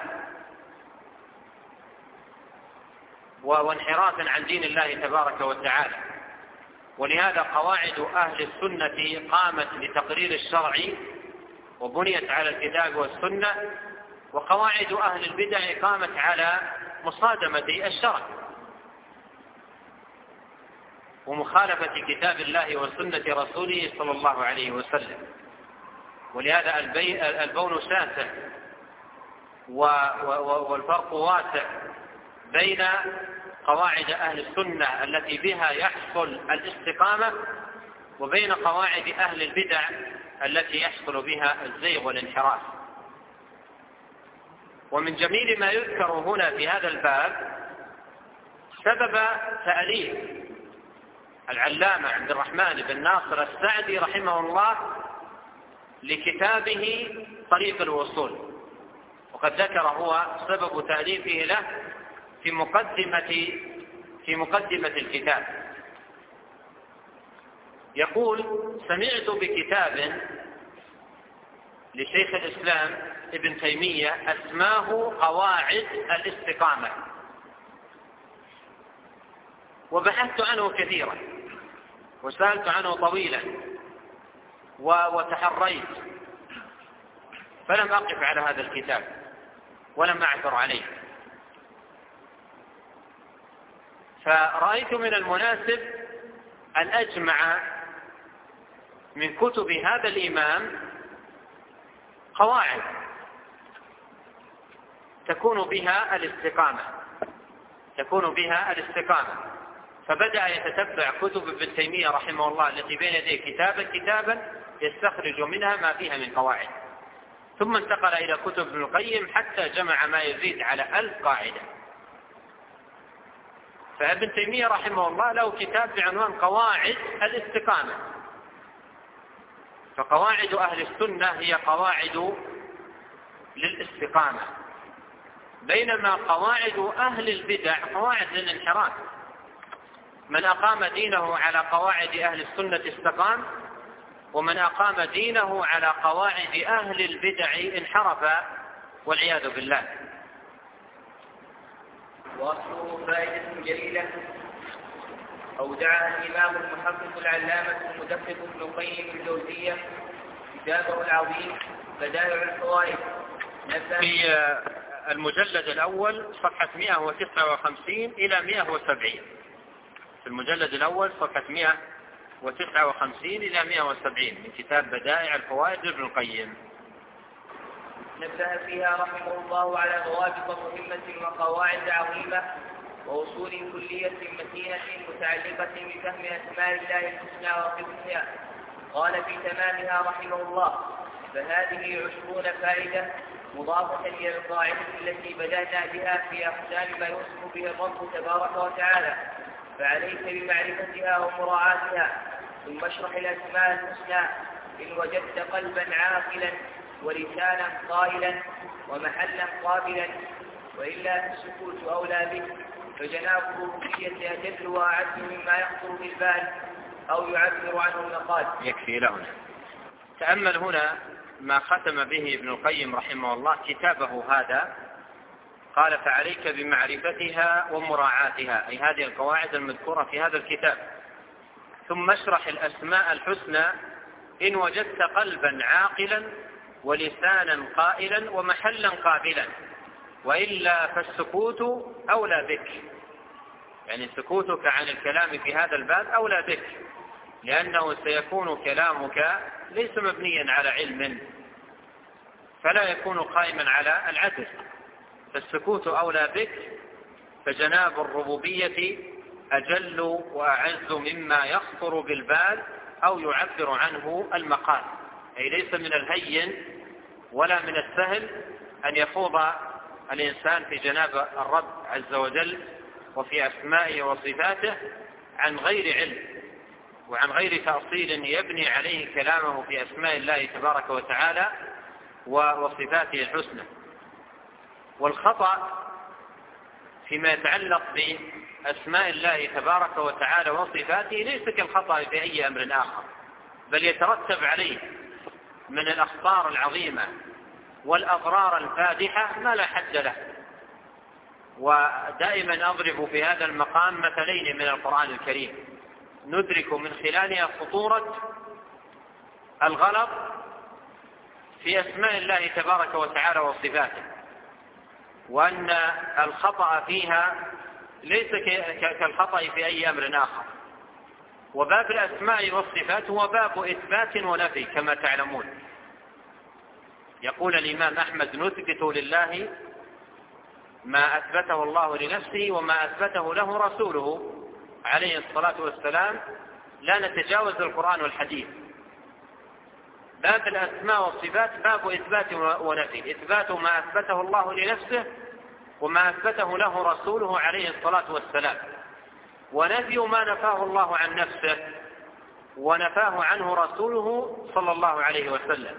وانحراف عن دين الله تبارك وتعالى. ولهذا قواعد أهل السنة قامت لتقرير الشرع وبنيت على الكتاب والسنة، وقواعد أهل البدع قامت على مصادمة الشرع. ومخالفة كتاب الله وسنة رسوله صلى الله عليه وسلم. ولهذا البون شاسع والفرق واسع بين قواعد أهل السنة التي بها يحصل الاستقامة وبين قواعد أهل البدع التي يحصل بها الزيغ والانحراف. ومن جميل ما يذكر هنا في هذا الباب سبب تأليف العلامة عبد الرحمن بن ناصر السعدي رحمه الله لكتابه طريق الوصول، وقد ذكر هو سبب تأليفه له في مقدمة في مقدمة الكتاب. يقول: سمعت بكتاب لشيخ الإسلام ابن تيمية اسماه قواعد الاستقامة، وبحثت عنه كثيرا وسألت عنه طويلا وتحريت فلم أقف على هذا الكتاب ولم أعثر عليه، فرأيت من المناسب أن أجمع من كتب هذا الإمام قواعد تكون بها الاستقامة تكون بها الاستقامة فبدأ يتتبع كتب ابن تيمية رحمه الله التي بين يديه كتابا كتابا يستخرج منها ما فيها من قواعد، ثم انتقل إلى كتب ابن القيم حتى جمع ما يزيد على ألف قاعدة. فابن تيمية رحمه الله له كتاب بعنوان قواعد الاستقامة. فقواعد أهل السنة هي قواعد للاستقامة، بينما قواعد أهل البدع قواعد للانحراف. من أقام دينه على قواعد أهل السنة استقام، ومن أقام دينه على قواعد أهل البدع انحرف والعياذ بالله. وأصله فائدة جليلة أودعها الإمام المحقق العلامة المدقق ابن القيم الجوزية كتابه العظيم بدائع الفوائد في المجلد الأول صفحة مئة وتسعة وخمسين إلى مئة وسبعين. في المجلد الأول صفحة مئة وتسعة وخمسين إلى مئة وسبعين من كتاب بدائع الفوائد لابن القيم. نبه فيها رحمه الله على ضوابط مهمة وقواعد عظيمة وأصول كلية متينة متعلقة بفهم أسماء الله الحسنى وصفاتها. قال في تمامها رحمه الله: فهذه عشرون فائدة مضافة إلى القاعدة التي بدأنا بها في أقسام ما يوصف به الرب تبارك وتعالى، فعليك بمعرفتها ومراعاتها. ثم اشرح الأسماء الحسنى إن وجدت قلبا عاقلا ولسانا قائلا ومحلا قابلا، وإلا فالسكوت أولى به، فجناب الربوبية أجل وأعز مما يخطر بالبال أو يعبر عنه المقال. يكفي لهنا. تأمل هنا ما ختم به ابن القيم رحمه الله كتابه هذا. قال: فعليك بمعرفتها ومراعاتها، أي هذه القواعد المذكورة في هذا الكتاب. ثم اشرح الأسماء الحسنى إن وجدت قلبا عاقلا ولسانا قائلا ومحلا قابلا، وإلا فالسكوت أولى بك. يعني سكوتك عن الكلام في هذا الباب أولى بك، لأنه سيكون كلامك ليس مبنيا على علم، فلا يكون قائما على العدل. فالسكوت أولى بك، فجناب الربوبية أجل وأعز مما يخطر بالبال أو يعبر عنه المقال. أي ليس من الهين ولا من السهل أن يخوض الإنسان في جناب الرب عز وجل وفي أسمائه وصفاته عن غير علم وعن غير تأصيل يبني عليه كلامه في أسماء الله تبارك وتعالى وصفاته الحسنى. والخطأ فيما يتعلق بأسماء الله تبارك وتعالى وصفاته ليس كالخطأ في أي أمر آخر، بل يترتب عليه من الأخطار العظيمة والأضرار الفادحة ما لا حد له. ودائما أضرب في هذا المقام مثلين من القرآن الكريم ندرك من خلالها خطورة الغلط في أسماء الله تبارك وتعالى وصفاته، وأن الخطأ فيها ليس كالخطأ في أي أمر آخر. وباب الأسماء والصفات هو باب إثبات ونفي كما تعلمون. يقول الإمام أحمد: نثبت لله ما أثبته الله لنفسه وما أثبته له رسوله عليه الصلاة والسلام، لا نتجاوز القرآن والحديث. باب الأسماء والصفات باب إثبات ونفي، إثبات ما أثبته الله لنفسه وما أثبته له رسوله عليه الصلاة والسلام، ونفي ما نفاه الله عن نفسه ونفاه عنه رسوله صلى الله عليه وسلم.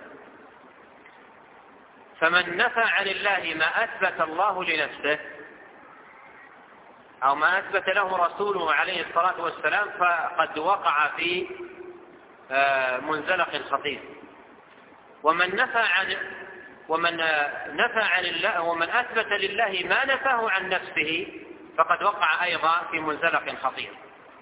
فمن نفى عن الله ما أثبت الله لنفسه أو ما أثبت له رسوله عليه الصلاة والسلام فقد وقع في منزلق خطير. ومن نفى عن ومن نفى عن الله ومن أثبت لله ما نفاه عن نفسه فقد وقع أيضا في منزلق خطير.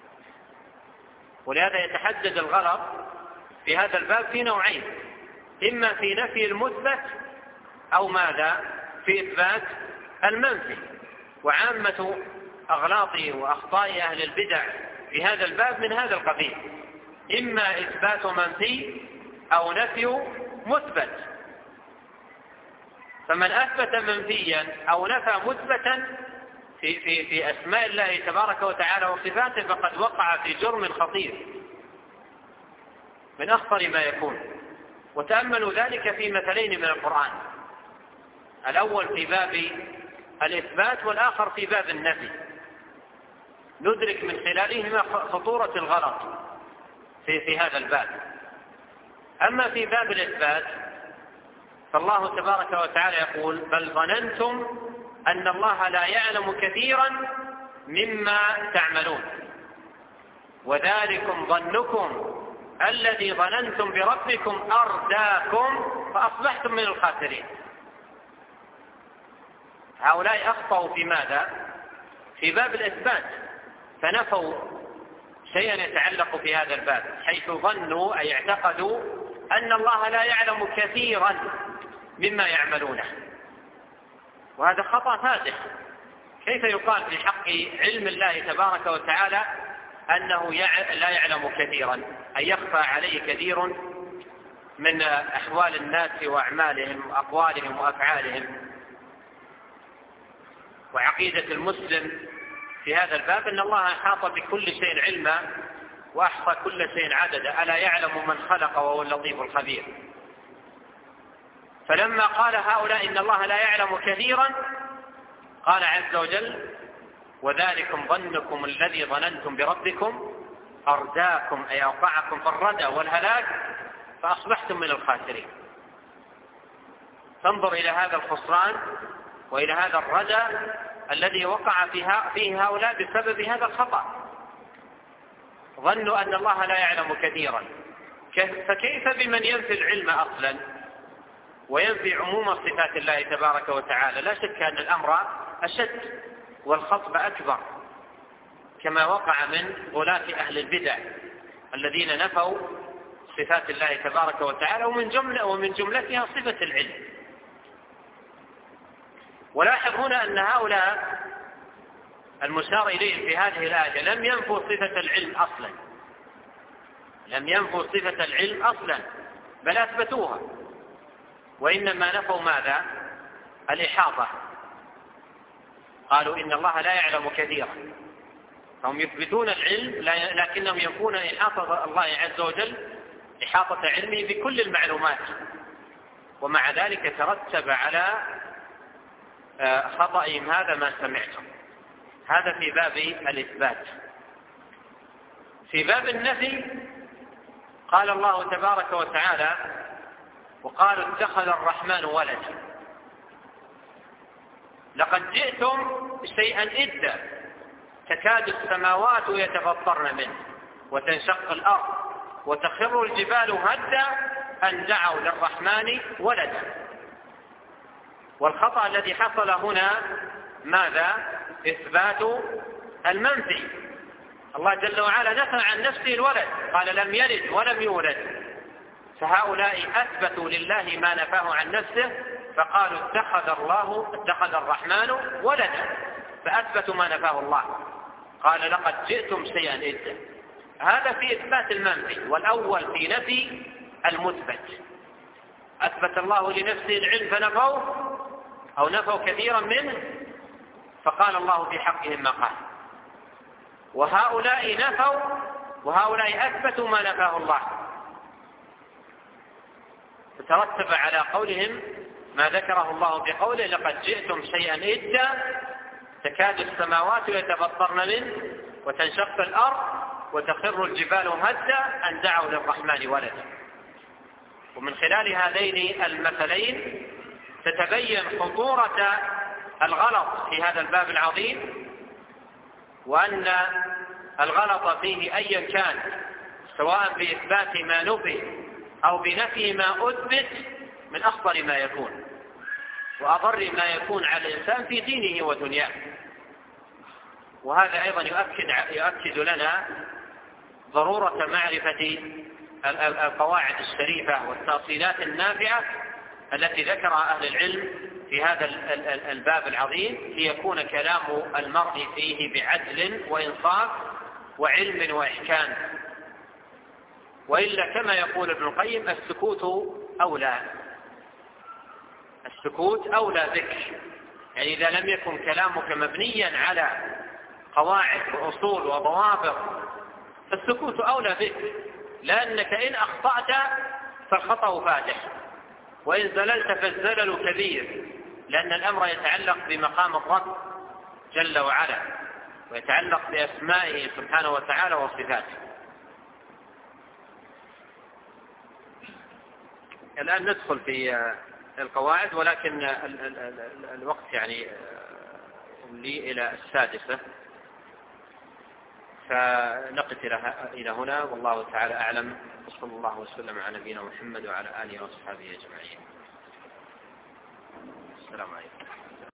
ولهذا يتحدد الغلط في هذا الباب في نوعين: إما في نفي المثبت أو ماذا؟ في إثبات المنفي. وعامة أغلاط وأخطاء أهل البدع في هذا الباب من هذا القبيل: إما إثبات منفي أو نفي مثبت. فمن أثبت منفيا أو نفى مثبتا في, في, في أسماء الله تبارك وتعالى وصفاته فقد وقع في جرم خطير من أخطر ما يكون. وتأملوا ذلك في مثلين من القرآن: الأول في باب الإثبات والآخر في باب النفي، ندرك من خلالهما خطورة الغلط في, في هذا الباب. أما في باب الإثبات فالله تبارك وتعالى يقول: بل ظننتم أن الله لا يعلم كثيرا مما تعملون وذلكم ظنكم الذي ظننتم بربكم أرداكم فأصبحتم من الخاسرين. هؤلاء أخطأوا في ماذا؟ في باب الإثبات، فنفوا شيئا يتعلق في هذا الباب، حيث ظنوا أي اعتقدوا أن الله لا يعلم كثيرا مما يعملونه، وهذا خطأ فادح. كيف يقال في حق علم الله تبارك وتعالى أنه لا يعلم كثيرا، أي يخفى عليه كثير من أحوال الناس وأعمالهم وأقوالهم وأفعالهم؟ وعقيدة المسلم في هذا الباب أن الله أحاط بكل شيء علما وأحصى كل شيء عددا، ألا يعلم من خلق وهو اللطيف الخبير. فلما قال هؤلاء إن الله لا يعلم كثيرا قال عز وجل: وذلكم ظنكم الذي ظننتم بربكم أرداكم أي أوقعكم في الردى والهلاك فأصبحتم من الخاسرين. فانظر إلى هذا الخسران وإلى هذا الردى الذي وقع فيها فيه هؤلاء بسبب هذا الخطأ. ظنوا أن الله لا يعلم كثيرا، فكيف بمن ينفي العلم أصلا وينفي عموم صفات الله تبارك وتعالى؟ لا شك أن الأمر أشد والخطب أكبر، كما وقع من غلاة أهل البدع الذين نفوا صفات الله تبارك وتعالى ومن جملة ومن جملتها صفة العلم. ولاحظ هنا أن هؤلاء المشار إليهم في هذه الآية لم ينفوا صفة العلم أصلا، لم ينفوا صفة العلم أصلا بل أثبتوها، وإنما نفوا ماذا؟ الإحاطة. قالوا إن الله لا يعلم كثيرا، هم يثبتون العلم لكنهم ينفون إحاطة الله عز وجل، إحاطة علمه بكل المعلومات، ومع ذلك ترتب على خطأهم هذا ما سمعتم. هذا في باب الإثبات. في باب النفي قال الله تبارك وتعالى: وقالوا اتخذ الرحمن ولدا. لقد جئتم شيئا إدا تكاد السماوات يتفطرن منه وتنشق الأرض وتخر الجبال هدا أن دعوا للرحمن ولدا. والخطأ الذي حصل هنا ماذا؟ إثبات المنفي. الله جل وعلا نفى عن نفسه الولد، قال لم يلد ولم يولد، فهؤلاء أثبتوا لله ما نفاه عن نفسه فقالوا اتخذ الله اتخذ الرحمن ولدا، فأثبتوا ما نفاه الله. قال لقد جئتم شيئا إدا. هذا في إثبات المنفي، والأول في نفي المثبت. أثبت الله لنفسه العلم فنفوه أو نفوا كثيرا منه، فقال الله في حقهم ما قال. وهؤلاء نفوا وهؤلاء أثبتوا ما نفاه الله، فترتب على قولهم ما ذكره الله في قوله لقد جئتم شيئا إدا تكاد السماوات يتفطرن منه وتنشق الأرض وتخر الجبال هدا أن دعوا للرحمن ولدا. ومن خلال هذين المثلين تتبين خطورة الغلط في هذا الباب العظيم، وأن الغلط فيه أيا كان، سواء بإثبات ما نفي أو بنفي ما أثبت، من أخطر ما يكون وأضر ما يكون على الإنسان في دينه ودنياه. وهذا أيضا يؤكد, يؤكد لنا ضرورة معرفة القواعد الشريفة والتأصيلات النافعة التي ذكرها أهل العلم في هذا الباب العظيم، ليكون كلام المرء فيه بعدل وإنصاف وعلم وإحكام. وإلا كما يقول ابن القيم السكوت أولى، السكوت أولى ذكر. يعني إذا لم يكن كلامك مبنيا على قواعد وأصول وضوابط فالسكوت أولى ذكر، لأنك إن أخطأت فالخطأ فاتح، وإن زللت فالزلل كبير، لأن الأمر يتعلق بمقام الرب جل وعلا، ويتعلق بأسمائه سبحانه وتعالى وصفاته. الآن ندخل في القواعد، ولكن الوقت يعني لي إلى السادسة، فنقف إلى هنا، والله تعالى أعلم. صلى الله وسلم على نبينا محمد وعلى آله وصحبه أجمعين. السلام عليكم.